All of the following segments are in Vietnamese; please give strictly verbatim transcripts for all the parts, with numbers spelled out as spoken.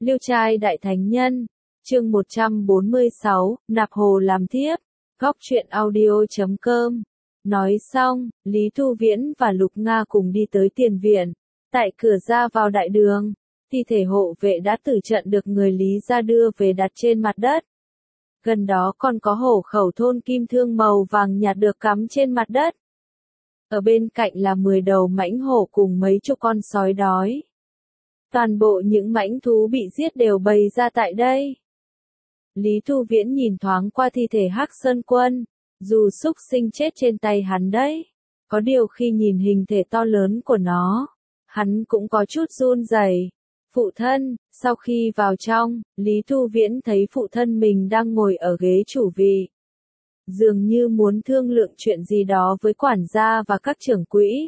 Liêu trai đại thánh nhân, chương một trăm bốn mươi sáu, nạp hồ làm thiếp, góc truyện audio chấm com. Nói xong, Lý Thu Viễn và Lục Nga cùng đi tới tiền viện. Tại cửa ra vào đại đường, thi thể hộ vệ đã tử trận được người Lý ra đưa về đặt trên mặt đất. Gần đó còn có hổ khẩu thôn kim thương màu vàng nhạt được cắm trên mặt đất. Ở bên cạnh là mười đầu mãnh hổ cùng mấy chục con sói đói. Toàn bộ những mãnh thú bị giết đều bày ra tại đây. Lý Thu Viễn nhìn thoáng qua thi thể Hắc Sơn Quân, dù xúc sinh chết trên tay hắn đấy. Có điều khi nhìn hình thể to lớn của nó, hắn cũng có chút run rẩy. Phụ thân, sau khi vào trong, Lý Thu Viễn thấy phụ thân mình đang ngồi ở ghế chủ vị. Dường như muốn thương lượng chuyện gì đó với quản gia và các trưởng quỹ.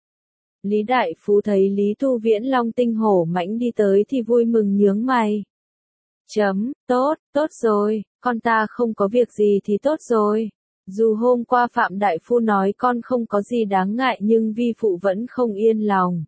Lý Đại Phú thấy Lý Thu Viễn long tinh hổ mãnh đi tới thì vui mừng nhướng mày. Chấm, tốt, tốt rồi, con ta không có việc gì thì tốt rồi. Dù hôm qua Phạm Đại Phu nói con không có gì đáng ngại nhưng vi phụ vẫn không yên lòng.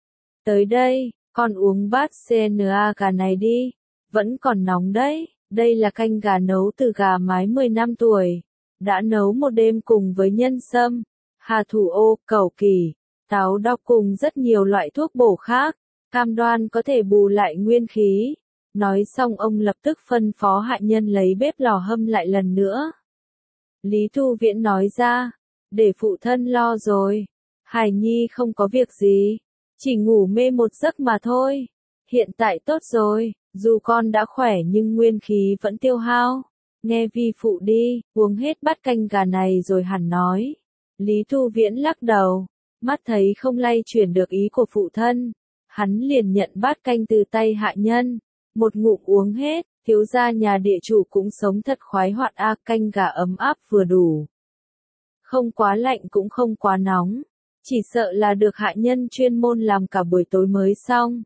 Tới đây, con uống bát xê en a gà này đi, vẫn còn nóng đấy, đây là canh gà nấu từ gà mái mười năm tuổi, đã nấu một đêm cùng với nhân sâm, hà thủ ô, cẩu kỳ, táo độc cùng rất nhiều loại thuốc bổ khác, cam đoan có thể bù lại nguyên khí. Nói xong ông lập tức phân phó hạ nhân lấy bếp lò hâm lại lần nữa. Lý Thu Viễn nói ra, để phụ thân lo rồi, Hải Nhi không có việc gì, chỉ ngủ mê một giấc mà thôi, hiện tại tốt rồi, dù con đã khỏe nhưng nguyên khí vẫn tiêu hao, nghe vi phụ đi, uống hết bát canh gà này rồi hẳn nói. Lý Thu Viễn lắc đầu, mắt thấy không lay chuyển được ý của phụ thân, hắn liền nhận bát canh từ tay hạ nhân. Một ngụm uống hết, thiếu gia nhà địa chủ cũng sống thật khoái hoạt a, canh gà ấm áp vừa đủ. Không quá lạnh cũng không quá nóng, chỉ sợ là được hạ nhân chuyên môn làm cả buổi tối mới xong.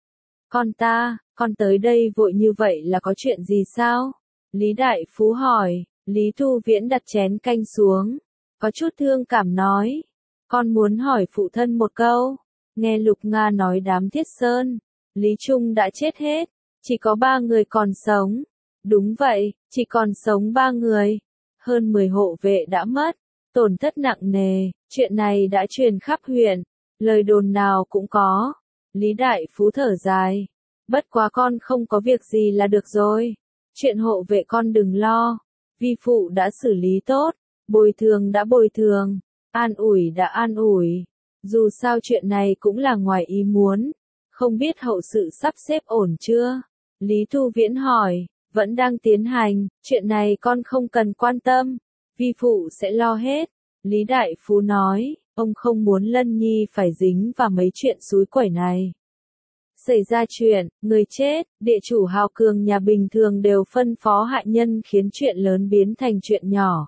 Con ta, con tới đây vội như vậy là có chuyện gì sao? Lý Đại Phú hỏi, Lý Thu Viễn đặt chén canh xuống, có chút thương cảm nói, con muốn hỏi phụ thân một câu, nghe Lục Nga nói đám Thiết Sơn, Lý Trung đã chết hết. Chỉ có ba người còn sống. Đúng vậy, chỉ còn sống ba người. Hơn mười hộ vệ đã mất. Tổn thất nặng nề. Chuyện này đã truyền khắp huyện. Lời đồn nào cũng có. Lý Đại Phú thở dài. Bất quá con không có việc gì là được rồi. Chuyện hộ vệ con đừng lo. Vi phụ đã xử lý tốt. Bồi thường đã bồi thường. An ủi đã an ủi. Dù sao chuyện này cũng là ngoài ý muốn. Không biết hậu sự sắp xếp ổn chưa? Lý Thu Viễn hỏi, vẫn đang tiến hành, chuyện này con không cần quan tâm, vi phụ sẽ lo hết. Lý Đại Phú nói, ông không muốn Lân Nhi phải dính vào mấy chuyện xúi quẩy này. Xảy ra chuyện, người chết, địa chủ hào cường nhà bình thường đều phân phó hạ nhân khiến chuyện lớn biến thành chuyện nhỏ.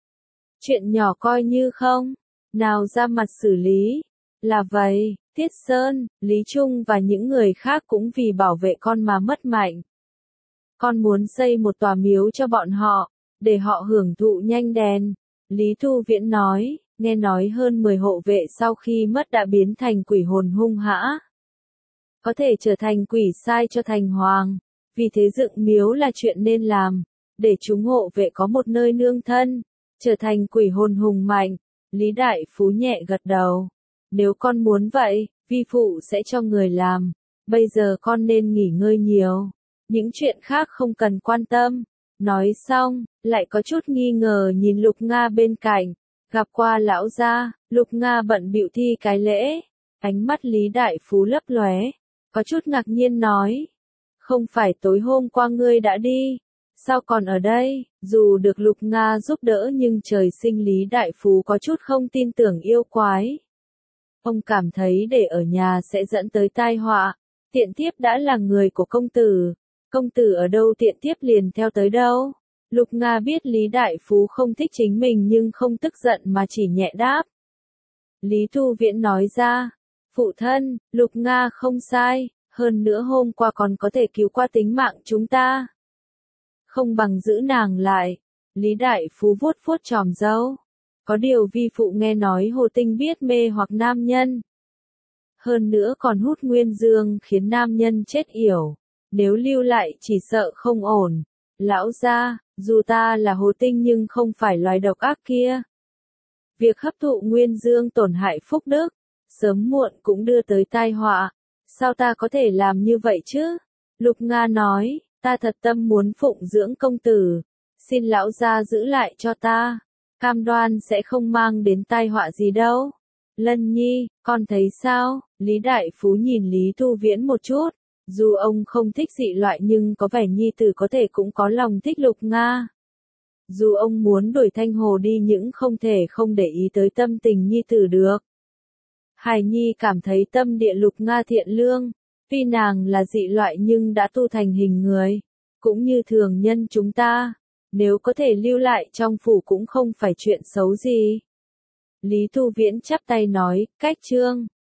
Chuyện nhỏ coi như không, nào ra mặt xử lý. Là vậy, Thiết Sơn, Lý Trung và những người khác cũng vì bảo vệ con mà mất mạnh. Con muốn xây một tòa miếu cho bọn họ, để họ hưởng thụ nhanh đèn. Lý Thu Viễn nói, nghe nói hơn mười hộ vệ sau khi mất đã biến thành quỷ hồn hung hã. Có thể trở thành quỷ sai cho thành hoàng, vì thế dựng miếu là chuyện nên làm, để chúng hộ vệ có một nơi nương thân, trở thành quỷ hồn hùng mạnh. Lý Đại Phú nhẹ gật đầu. Nếu con muốn vậy, vi phụ sẽ cho người làm. Bây giờ con nên nghỉ ngơi nhiều. Những chuyện khác không cần quan tâm. Nói xong, lại có chút nghi ngờ nhìn Lục Nga bên cạnh. Gặp qua lão gia, Lục Nga bận bịu thi cái lễ. Ánh mắt Lý Đại Phú lấp lóe, có chút ngạc nhiên nói. Không phải tối hôm qua ngươi đã đi. Sao còn ở đây? Dù được Lục Nga giúp đỡ nhưng trời sinh Lý Đại Phú có chút không tin tưởng yêu quái. Ông cảm thấy để ở nhà sẽ dẫn tới tai họa, tiện tiếp đã là người của công tử, công tử ở đâu tiện tiếp liền theo tới đâu. Lục Nga biết Lý Đại Phú không thích chính mình nhưng không tức giận mà chỉ nhẹ đáp. Lý Thu Viễn nói ra, phụ thân, Lục Nga không sai, hơn nữa hôm qua còn có thể cứu qua tính mạng chúng ta. Không bằng giữ nàng lại, Lý Đại Phú vuốt vuốt chòm râu. Có điều vi phụ nghe nói Hồ Tinh biết mê hoặc nam nhân. Hơn nữa còn hút nguyên dương khiến nam nhân chết yểu. nếu lưu lại chỉ sợ không ổn. Lão gia, dù ta là hồ tinh nhưng không phải loài độc ác kia. Việc hấp thụ nguyên dương tổn hại phúc đức, sớm muộn cũng đưa tới tai họa. Sao ta có thể làm như vậy chứ? Lục Nga nói, ta thật tâm muốn phụng dưỡng công tử. Xin lão gia giữ lại cho ta. Cam đoan sẽ không mang đến tai họa gì đâu. Lân Nhi, con thấy sao? Lý Đại Phú nhìn Lý Thu Viễn một chút. Dù ông không thích dị loại nhưng có vẻ nhi tử có thể cũng có lòng thích Lục Nga. Dù ông muốn đuổi Thanh Hồ đi nhưng không thể không để ý tới tâm tình nhi tử được. Hải Nhi cảm thấy tâm địa Lục Nga thiện lương. Tuy nàng là dị loại nhưng đã tu thành hình người. Cũng như thường nhân chúng ta. Nếu có thể lưu lại trong phủ cũng không phải chuyện xấu gì. Lý Thu Viễn chắp tay nói, cách trương.